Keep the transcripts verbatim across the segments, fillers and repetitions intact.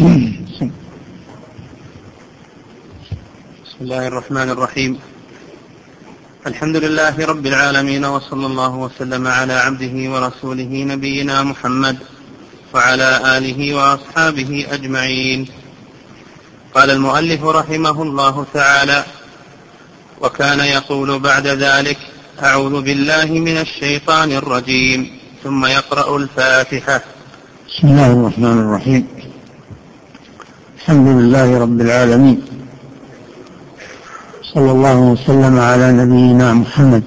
بسم الله الرحمن الرحيم. الحمد لله رب العالمين، وصلى الله وسلم على عبده ورسوله نبينا محمد وعلى آله وأصحابه أجمعين. قال المؤلف رحمه الله تعالى: وكان يقول بعد ذلك: أعوذ بالله من الشيطان الرجيم، ثم يقرأ الفاتحة. بسم الله الرحمن الرحيم. الحمد لله رب العالمين، صلى الله وسلم على نبينا محمد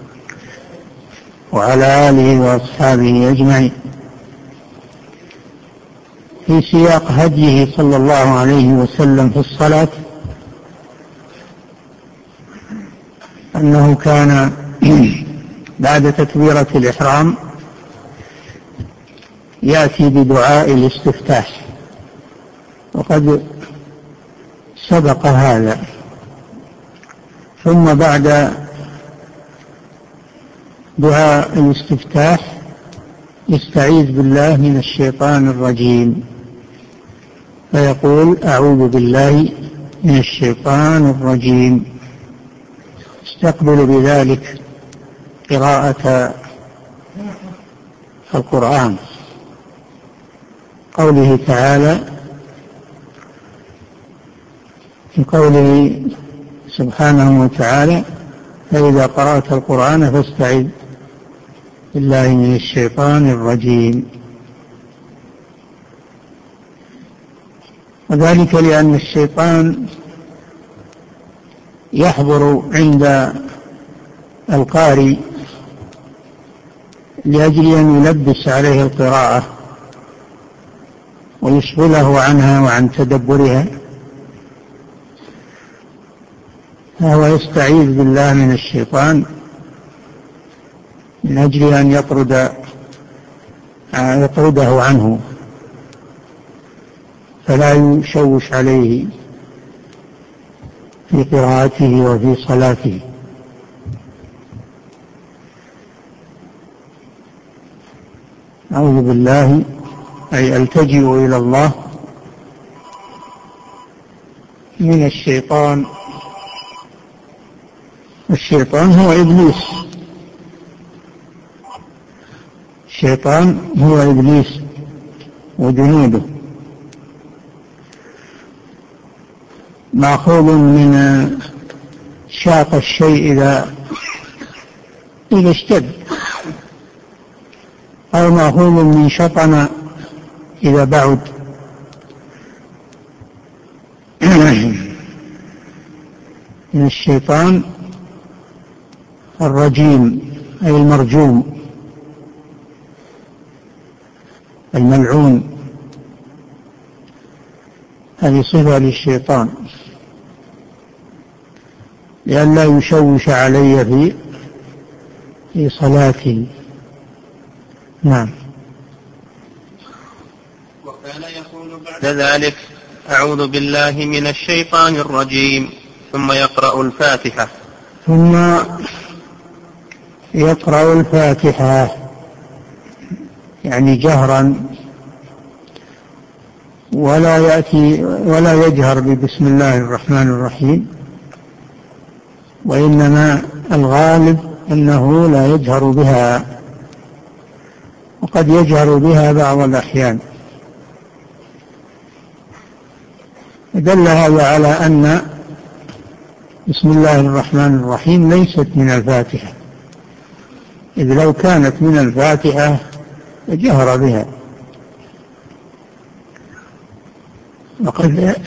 وعلى آله وأصحابه أجمعين. في سياق هديه صلى الله عليه وسلم في الصلاة أنه كان بعد تكبيرة الإحرام يأتي بدعاء الاستفتاح، وقد سبق هذا. ثم بعد دعاء الاستفتاح يستعيذ بالله من الشيطان الرجيم، فيقول: أعوذ بالله من الشيطان الرجيم، استقبل بذلك قراءة القرآن. قوله تعالى في قوله سبحانه وتعالى: فإذا قرأت القرآن فاستعذ بالله من الشيطان الرجيم. وذلك لأن الشيطان يحضر عند القارئ لأجل أن يلبس عليه القراءة ويشغله عنها وعن تدبرها، فهو يستعيذ بالله من الشيطان من أجل أن يطرد يطرده عنه فلا يشوش عليه في قراءته وفي صلاته. أعوذ بالله أي ألتجئ إلى الله من الشيطان. الشيطان هو إبليس، الشيطان هو إبليس وجنوده، مأخوذ من شاق الشيء إذا إذا اشتد، أو مأخوذ من شطن إذا بعد. من الشيطان الرجيم أي المرجوم الملعون، هذه صفة للشيطان لئلا يشوش علي في في صلاتي. نعم. وكان يقول بعد ذلك: أعوذ بالله من الشيطان الرجيم، ثم يقرأ الفاتحة. ثم يقرأ الفاتحة يعني جهرا، ولا يأتي ولا يجهر ببسم الله الرحمن الرحيم، وإنما الغالب أنه لا يجهر بها، وقد يجهر بها بعض الأحيان. دل هذا على أن بسم الله الرحمن الرحيم ليست من الفاتحة، إذ لو كانت من الفاتحة جهر بها. وقد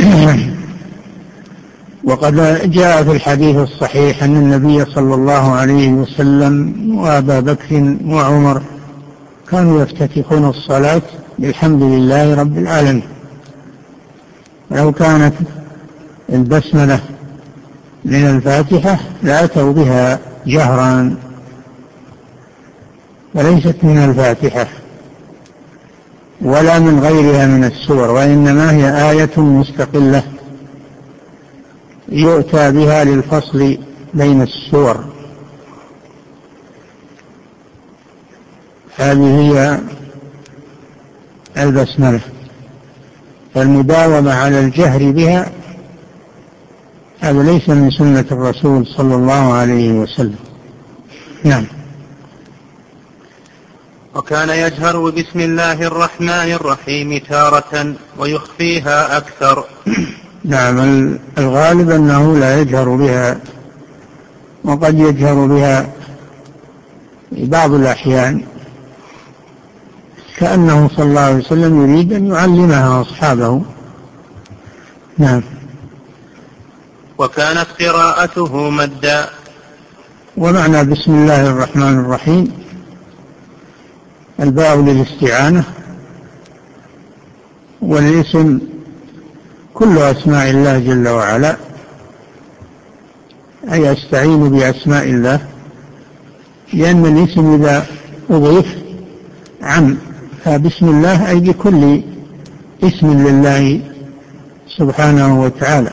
وقد جاء في الحديث الصحيح أن النبي صلى الله عليه وسلم وأبا بكر وعمر كانوا يفتتحون الصلاة بالحمد لله رب العالمين. لو كانت البسملة من الفاتحة لأتوا بها جهرا، وليست من الفاتحة ولا من غيرها من السور، وإنما هي آية مستقلة يؤتى بها للفصل بين السور. هذه هي البسملة. فالمداومة على الجهر بها هذا ليس من سنة الرسول صلى الله عليه وسلم. نعم. وكان يجهر بسم الله الرحمن الرحيم تارة ويخفيها أكثر. نعم، الغالب أنه لا يجهر بها، وقد يجهر بها في بعض الأحيان، كأنه صلى الله عليه وسلم يريد أن يعلمها أصحابه. نعم. وكانت قراءته مدا. ومعنى بسم الله الرحمن الرحيم الباء للاستعانة، والاسم كل أسماء الله جل وعلا، أي أستعين بأسماء الله، لأن الاسم إذا أضيف عم، فبسم الله أي بكل اسم لله سبحانه وتعالى.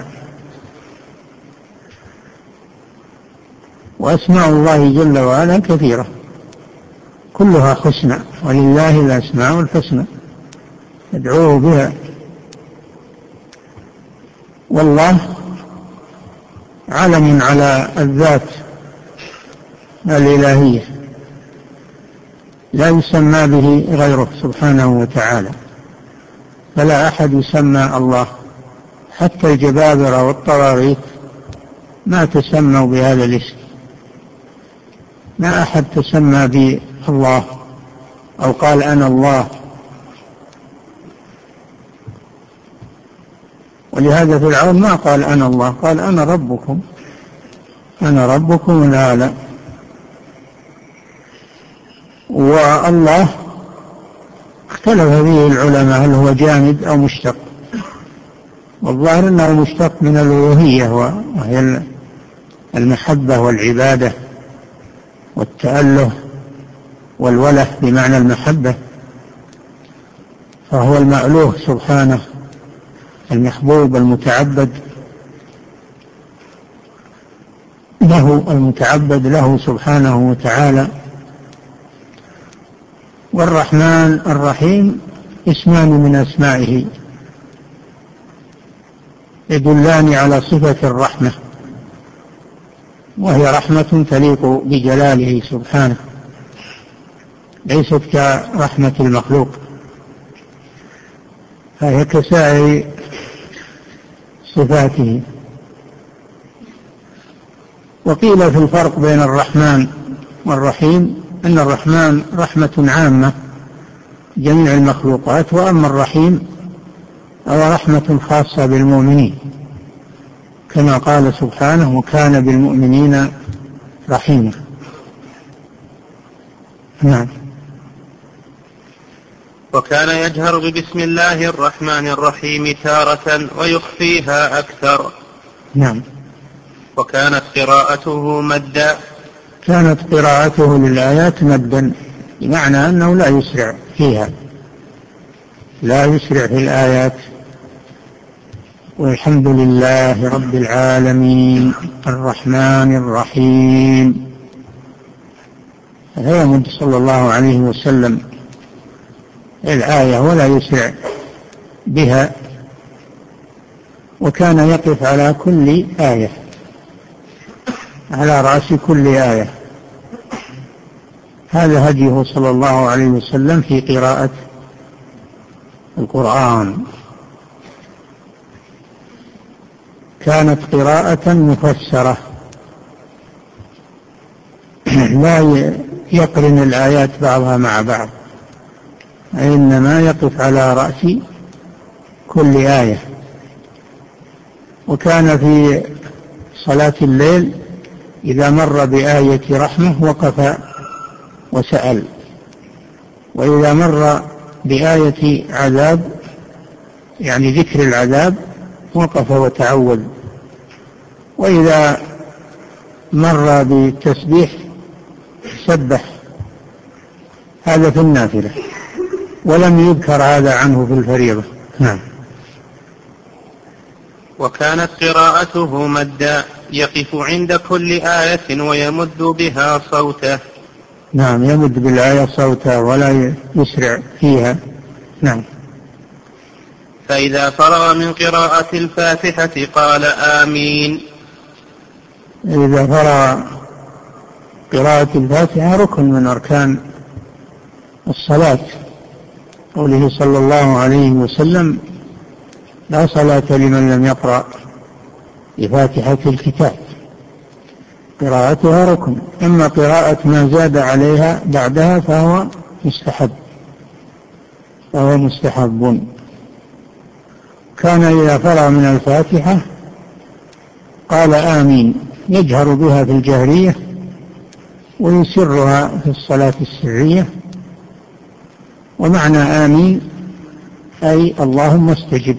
وأسماء الله جل وعلا كثيرة كلها حسنى، ولله الأسماء الحسنى ادعوه بها. والله علم على الذات الإلهية لا يسمى به غيره سبحانه وتعالى، فلا أحد يسمى الله، حتى الجبابرة والطواغيت ما تسموا بهذا الاسم، ما أحد تسمى بالله أو قال أنا الله. ولهذا فرعون ما قال أنا الله، قال أنا ربكم، أنا ربكم الأعلى. والله اختلف فيه العلماء هل هو جامد أو مشتق، والظاهر أنه مشتق من الألوهية، وهي المحبة والعبادة والتأله والوله بمعنى المحبة، فهو المألوه سبحانه، المحبوب المتعبد له، المتعبد له سبحانه وتعالى. والرحمن الرحيم اسمان من أسمائه يدلان على صفة الرحمة، وهي رحمة تليق بجلاله سبحانه، ليست كرحمة المخلوق، فهي كسائر صفاته. وقيل في الفرق بين الرحمن والرحيم أن الرحمن رحمة عامة جميع المخلوقات، وأما الرحيم هو رحمة خاصة بالمؤمنين، كما قال سبحانه وكان بالمؤمنين رحيما. نعم. وكان يجهر ببسم الله الرحمن الرحيم تارة ويخفيها أكثر. نعم. وكانت قراءته مدا. كانت قراءته للآيات مدا، بمعنى أنه لا يسرع فيها، لا يسرع في الآيات. والحمد لله رب العالمين الرحمن الرحيم، فيمد صلى الله عليه وسلم الآية ولا يسرع بها، وكان يقف على كل آية، على رأس كل آية. هذا هديه صلى الله عليه وسلم في قراءة القرآن. كانت قراءة مفسرة، لا يقرن الآيات بعضها مع بعض، إنما يقف على رأس كل آية. وكان في صلاة الليل إذا مر بآية رحمة وقف وسأل، وإذا مر بآية عذاب يعني ذكر العذاب وقف وتعوذ، وإذا مر بالتسبيح سبح. هذا في النافلة، ولم يذكر هذا عنه في الفريضة. نعم. وكانت قراءته مدا، يقف عند كل آية ويمد بها صوته. نعم، يمد بالآية صوته ولا يسرع فيها. نعم. فإذا فرغ من قراءة الفاتحة قال آمين. إذا فرغ قراءة الفاتحة ركن من أركان الصلاة، قوله صلى الله عليه وسلم: لا صلاة لمن لم يقرأ بفاتحة الكتاب. قراءتها ركن، أما قراءة ما زاد عليها بعدها فهو مستحب فهو مستحب. كان إذا فرغ من الفاتحة قال آمين، يجهر بها في الجهرية ويسرها في الصلاة السرية. ومعنى آمين أي اللهم استجب،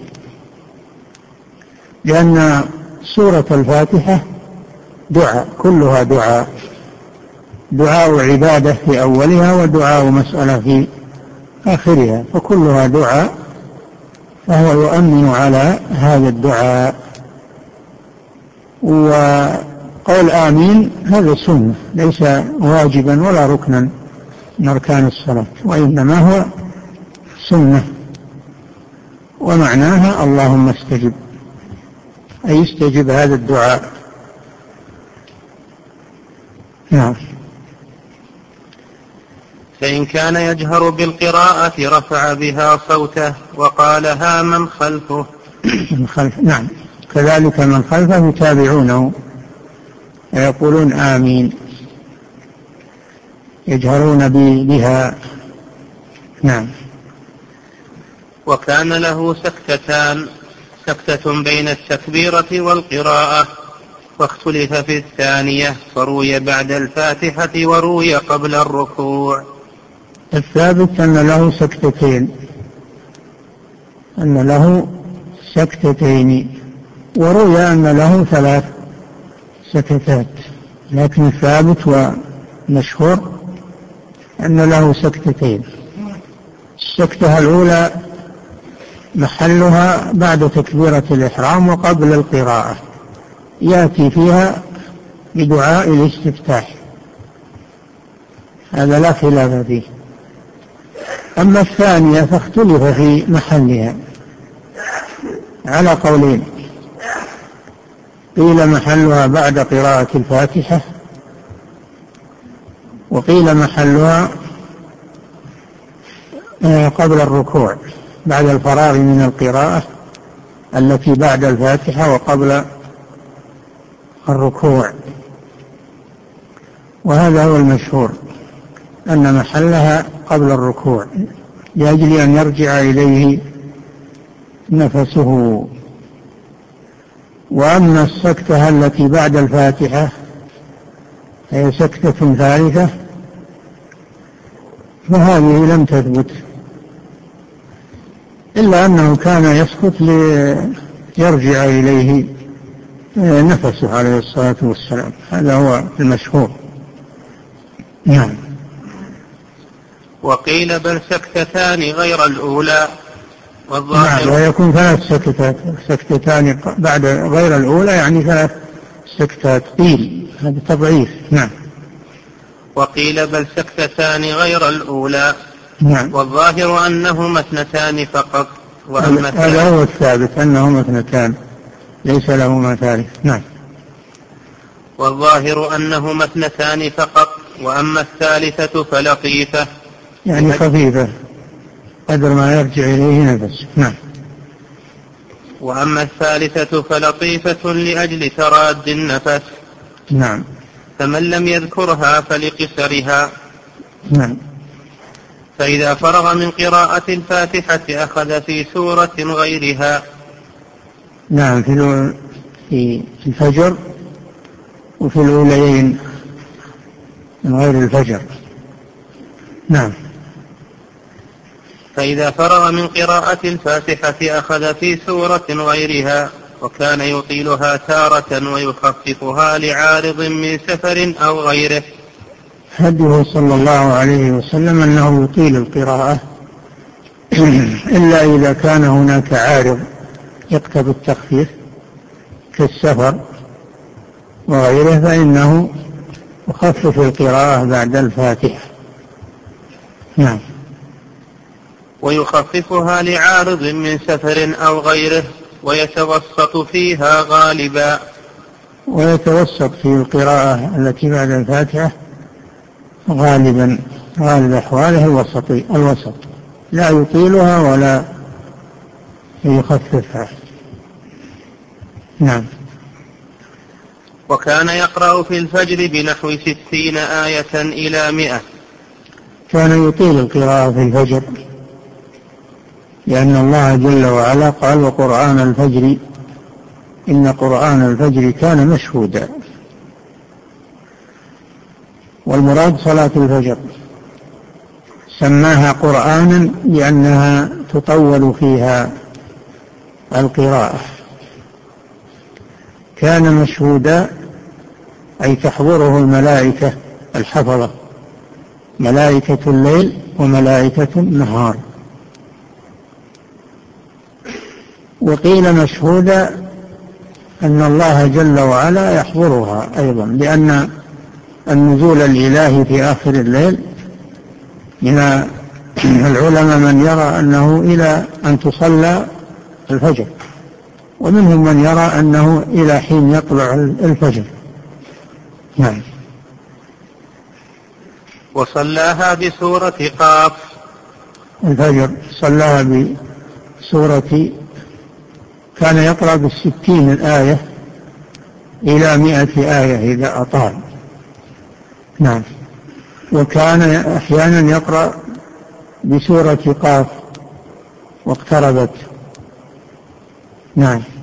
لأن سورة الفاتحة دعاء، كلها دعاء، دعاء عبادة في أولها ودعاء مسألة في آخرها، فكلها دعاء، فهو يؤمن على هذا الدعاء. وقول آمين هذا سنة، ليس واجبا ولا ركنا من أركان الصلاة، وإنما هو سنة، ومعناها اللهم استجب، أي استجب هذا الدعاء. نعم. فإن كان يجهر بالقراءة رفع بها صوته وقالها من خلفه. من خلف، نعم، كذلك من خلفه يتابعونه ويقولون آمين، يجهرون بها. نعم. وكان له سكتتان، سكتة بين التكبيرة والقراءة، واختلف في الثانية، فروي بعد الفاتحة وروي قبل الركوع. الثابت أن له سكتتين، أن له سكتتين، وروي أن له ثلاث سكتات، لكن الثابت ومشهور أن له سكتتين. السكتة الأولى محلها بعد تكبيرة الإحرام وقبل القراءة، يأتي فيها بدعاء الاستفتاح، هذا لا خلاف فيه. أما الثانية فاختلف في محلها على قولين، قيل محلها بعد قراءة الفاتحة، وقيل محلها قبل الركوع، بعد الفراغ من القراءة التي بعد الفاتحة وقبل الركوع. وهذا هو المشهور، أن محلها قبل الركوع لأجل أن يرجع إليه نفسه. وأما السكتة التي بعد الفاتحة هي سكتة ثالثة، فهذه لم تثبت، إلا أنه كان يسكت ليرجع إليه نفسه عليه الصلاة والسلام، هذا هو المشهور. نعم. وقيل بل سكتتان غير الأولى، والظاهر. نعم، ويكون ثلاث سكتات، سكتتان بعد غير الأولى يعني ثلاث سكتات، قيل هذا تضعيف. نعم. وقيل بل سكتتان غير الأولى. نعم. والظاهر أنهما اثنتان فقط، وأما هذا هو الثابت أنهما اثنتان ليس لهما ثالث. نعم. والظاهر أنهما اثنتان فقط، وأما الثالثة فلطيفة، يعني خفيفة قدر ما يرجع إليه نفسه. نعم. وأما الثالثة فلطيفة لأجل تراد النفس. نعم. فمن لم يذكرها فلقصرها. نعم. فإذا فرغ من قراءة الفاتحة أخذ في سورة غيرها. نعم، في الفجر وفي الأوليين من غير الفجر. نعم. فإذا فرغ من قراءة الفاتحة أخذ في سورة غيرها، وكان يطيلها تارة ويخففها لعارض من سفر أو غيره. هديه صلى الله عليه وسلم أنه يطيل القراءة إلا إذا كان هناك عارض يقتضي التخفيف كالسفر وغيره، فإنه يخفف القراءة بعد الفاتحة. نعم. ويخففها لعارض من سفر أو غيره، ويتوسط فيها غالبا. ويتوسط في القراءة التي بعد الفاتحة غالبا، غالب أحواله الوسط الوسط لا يطيلها ولا يخففها. نعم. وكان يقرأ في الفجر بنحو ستين آية إلى مئة. كان يطيل القراءة في الفجر، لأن الله جل وعلا قال: وقرآن الفجر إن قرآن الفجر كان مشهودا. والمراد صلاة الفجر، سماها قرآنا لأنها تطول فيها القراءة. كان مشهودا أي تحضره الملائكة الحفظة، ملائكة الليل وملائكة النهار. وقيل مشهودا أن الله جل وعلا يحضرها أيضا، لأن النزول الإلهي في آخر الليل من العلماء من يرى أنه إلى أن تصلى الفجر، ومنهم من يرى أنه إلى حين يطلع الفجر. نعم. وصلاها بسورة قاف. الفجر صلاها بسورة، كان يقرأ بالستين الآية إلى مئة آية إذا أطال. نعم. وكان أحيانا يقرأ بسورة قاف واقتربت. نعم.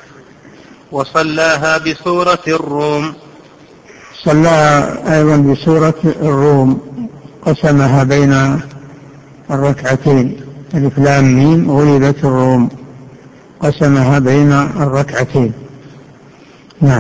وصلاها بسورة الروم. صلاها أيضا بسورة الروم، قسمها بين الركعتين، ألف لام ميم غلبت الروم، قسمها بين الركعتين. نعم.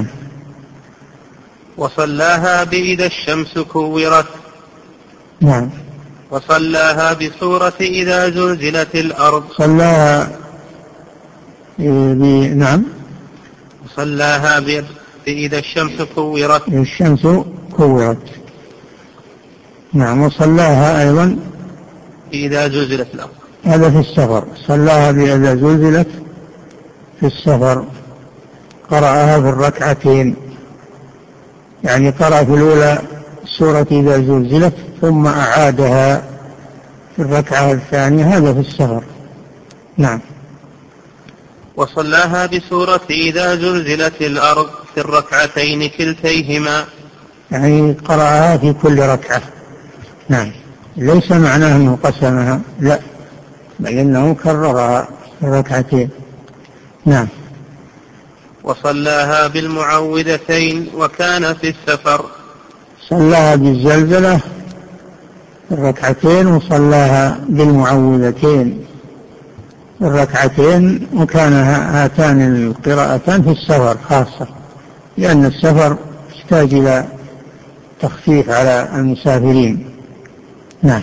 وصلاها بإذا الشمس كورت. نعم. وصلاها بسورة إذا زلزلت الأرض. صلاها ب... نعم. وصلاها بإذا الشمس كورت. الشمس كورت. نعم. وصلاها أيضا إذا زلزلت الأرض، هذا في السفر، صلاها بإذا زلزلت في السفر، قرأها في الركعتين، يعني قرأ في الأولى سورة إذا زلزلت ثم أعادها في الركعة الثانية، هذا في السفر. نعم. وصلاها بسورة إذا زلزلت الأرض في الركعتين كلتيهما، يعني قرأها في كل ركعة. نعم. ليس معناه أنه قسمها، لا، بل إنه كررها في الركعتين. نعم. وصلاها بالمعوذتين وكان في السفر. صلاها بالزلزلة في الركعتين، وصلاها بالمعوذتين في الركعتين، وكان هاتان القراءتان في السفر خاصة، لأن السفر يحتاج إلى تخفيف على المسافرين. نعم.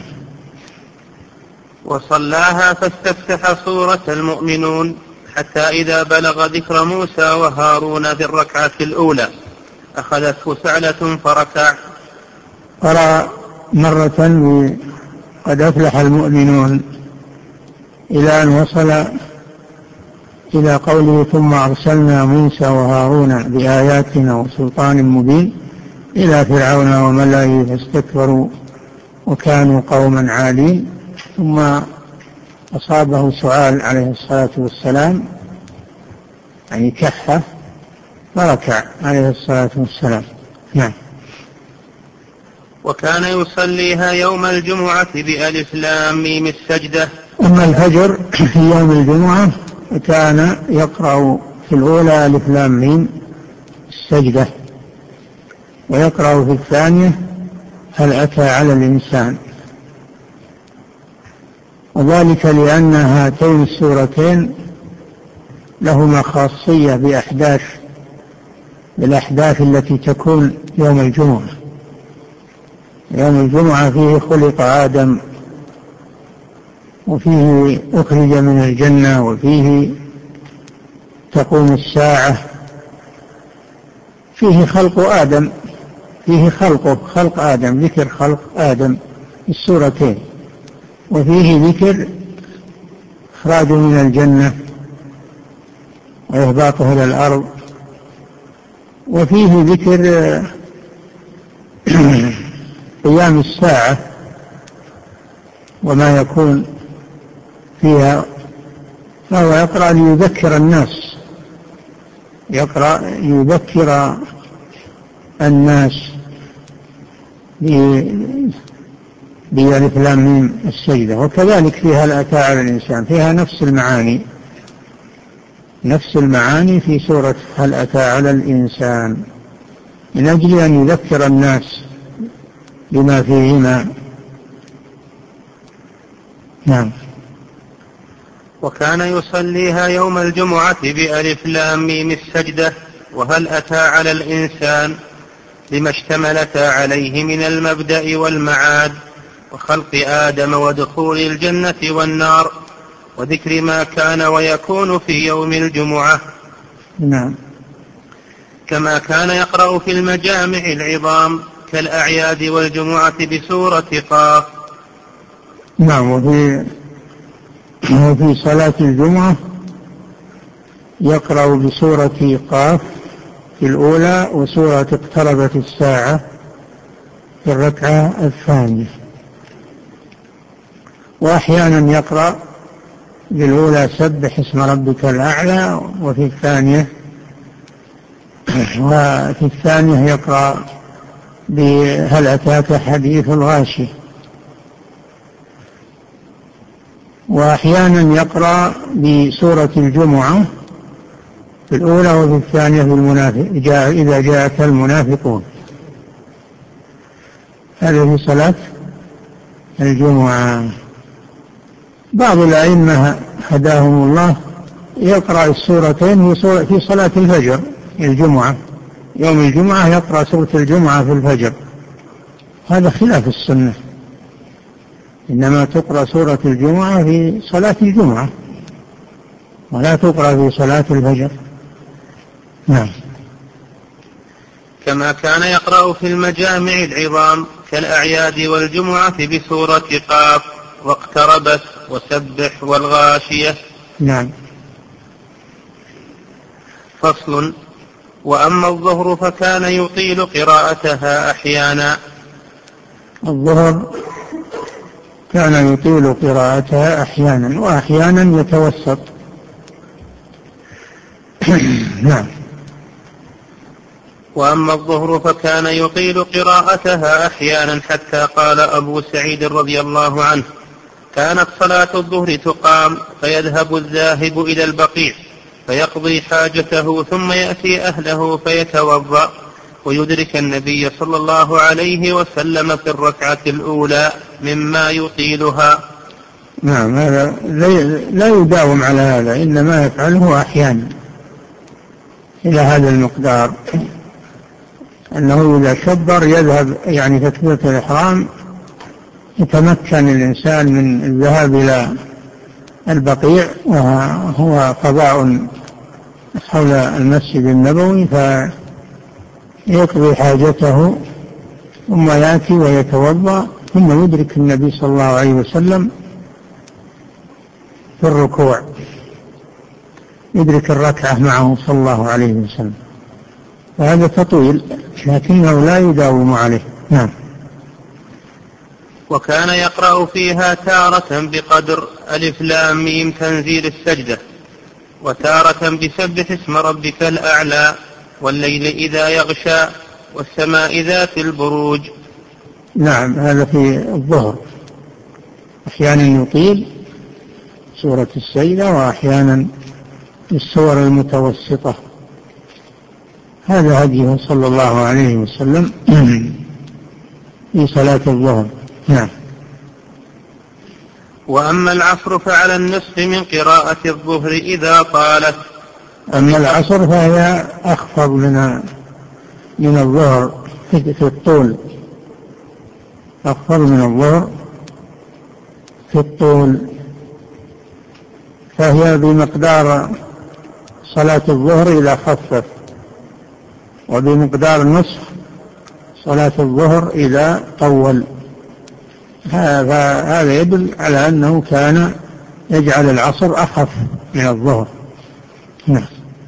وصلاها فاستفتح سورة المؤمنون حتى إذا بلغ ذكر موسى وهارون في الركعة الأولى أخذته سعلة فركع. قرأ مرة قد أفلح المؤمنون إلى أن وصل إلى قوله ثم أرسلنا موسى وهارون بآياتنا وسلطان مبين إلى فرعون وملئه فاستكبروا وكانوا قوما عالين، ثم أصابه سؤال عليه الصلاة والسلام، يعني كحة، فركع عليه الصلاة والسلام. نعم. وكان يصليها يوم الجمعة بألف لام ميم السجدة. أما الفجر في يوم الجمعة كان يقرأ في الأولى ألف لام ميم السجدة، ويقرأ في الثانية هل أتى على الإنسان، وذلك لأن هاتين السورتين لهما خاصية بأحداث بالأحداث التي تكون يوم الجمعة. يوم الجمعة فيه خلق آدم، وفيه أخرج من الجنة، وفيه تقوم الساعة، فيه خلق آدم، فيه خلقه خلق آدم، ذكر خلق آدم السورتين، وفيه ذكر إخراجه من الجنة وإهباطه إلى الأرض. وفيه ذكر قيام الساعة وما يكون فيها، فهو يقرأ ليذكر الناس، يقرأ ليذكر الناس بألف لام ميم السجدة. وكذلك فيها هل أتى على الإنسان، فيها نفس المعاني، نفس المعاني في سورة هل أتى على الإنسان، من أجل أن يذكر الناس بما فيهما. نعم. وكان يصليها يوم الجمعة بألف لام ميم السجدة وهل أتى على الإنسان، لما اشتملتا عليه من المبدأ والمعاد وخلق آدم ودخول الجنة والنار وذكر ما كان ويكون في يوم الجمعة. نعم. كما كان يقرأ في المجامع العظام كالأعياد والجمعة بسورة قاف. نعم. وفي وفي صلاة الجمعة يقرأ بسورة قاف في الأولى وسورة اقتربت الساعة في الركعة الثانية، وأحيانا يقرأ بالأولى سبح اسم ربك الأعلى، وفي الثانية وفي الثانية يقرأ بهل أتاك حديث الغاشية. وأحيانا يقرأ بسورة الجمعة في الأولى وفي الثانية في المنافق جاء إذا جاءك المنافقون. هذا في صلاة الجمعة. بعض الأئمة هداهم الله يقرأ السورتين في صلاة الفجر الجمعة، يوم الجمعة يقرأ سورة الجمعة في الفجر، هذا خلاف السنة، إنما تقرأ سورة الجمعة في صلاة الجمعة ولا تقرأ في صلاة الفجر. نعم. كما كان يقرأ في المجامع العظام كالأعياد والجمعة بسورة قاف واقتربت وسبح والغاشية. نعم. فصل. وأما الظهر فكان يطيل قراءتها أحيانا. الظهر كان يطيل قراءتها أحيانا وأحيانا يتوسط. نعم. وأما الظهر فكان يطيل قراءتها أحيانا حتى قال أبو سعيد رضي الله عنه: كانت صلاة الظهر تقام فيذهب الذاهب إلى البقيع فيقضي حاجته ثم يأتي أهله فيتوضأ ويدرك النبي صلى الله عليه وسلم في الركعة الأولى مما يطيلها. نعم. هذا لا يداوم على هذا، إنما يفعله أحيانا إلى هذا المقدار، أنه إذا كبر يذهب يعني تكبيرة الإحرام يتمكن الإنسان من الذهاب إلى البقيع وهو قضاء حول المسجد النبوي، فيقضي حاجته ثم يأتي ويتوضأ ثم يدرك النبي صلى الله عليه وسلم في الركوع، يدرك الركعة معه صلى الله عليه وسلم، وهذا تطويل لكنه لا يداوم عليه. نعم. وكان يقرأ فيها تارة بقدر ألف لام ميم تنزيل السجدة، وتارة بسبح اسم ربك الأعلى، والليل إذا يغشى، والسماء ذات البروج. نعم. هذا في الظهر، أحيانا يطيل سورة السجدة وأحيانا السور المتوسطة. هذا هديه صلى الله عليه وسلم في صلاة الظهر. نعم. وأما العصر فعلى النصف من قراءة الظهر إذا طالت. أما العصر فهي أخفض من من الظهر في الطول، أخفض من الظهر في الطول، فهي بمقدار صلاة الظهر إذا خفف، وبمقدار نصف صلاة الظهر إذا طول. هذا هذا يدل على أنه كان يجعل العصر أخف من الظهر. نعم.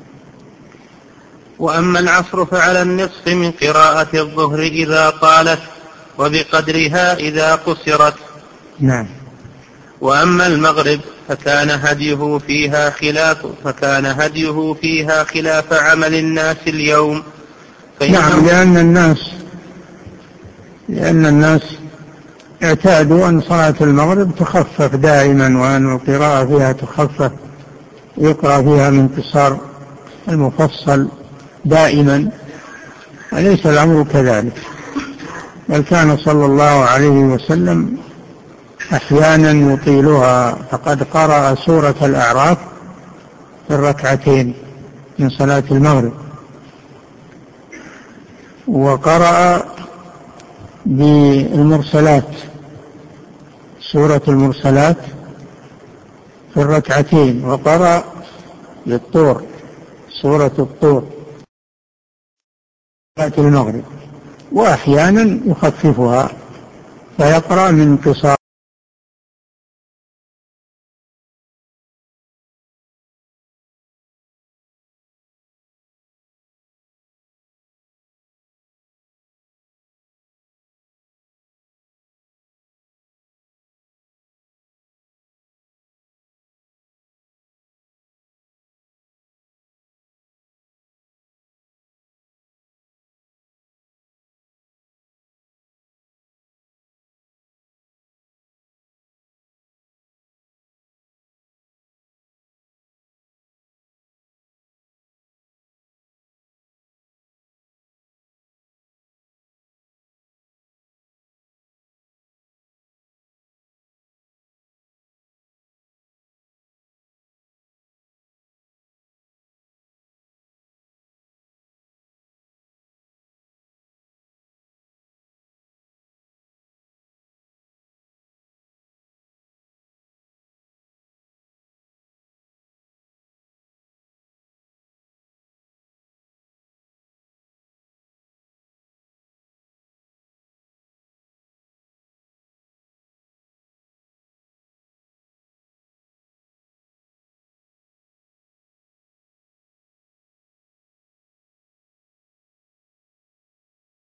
وأما العصر فعلى النصف من قراءة الظهر إذا طالت وبقدرها إذا قصرت. نعم. وأما المغرب فكان هديه فيها خلاف فكان هديه فيها خلاف عمل الناس اليوم. نعم، لأن الناس لأن الناس اعتادوا أن صلاة المغرب تخفف دائما، وأن القراءة فيها تخفف، يقرأ فيها من قصار المفصل دائما، أليس الأمر كذلك؟ بل كان صلى الله عليه وسلم أحيانا يطيلها، فقد قرأ سورة الأعراف في الركعتين من صلاة المغرب، وقرأ بالمرسلات سورة المرسلات في الركعتين، وقرأ بالطور سورة الطور صلاة المغرب، وأحيانا يخففها فيقرأ من قصار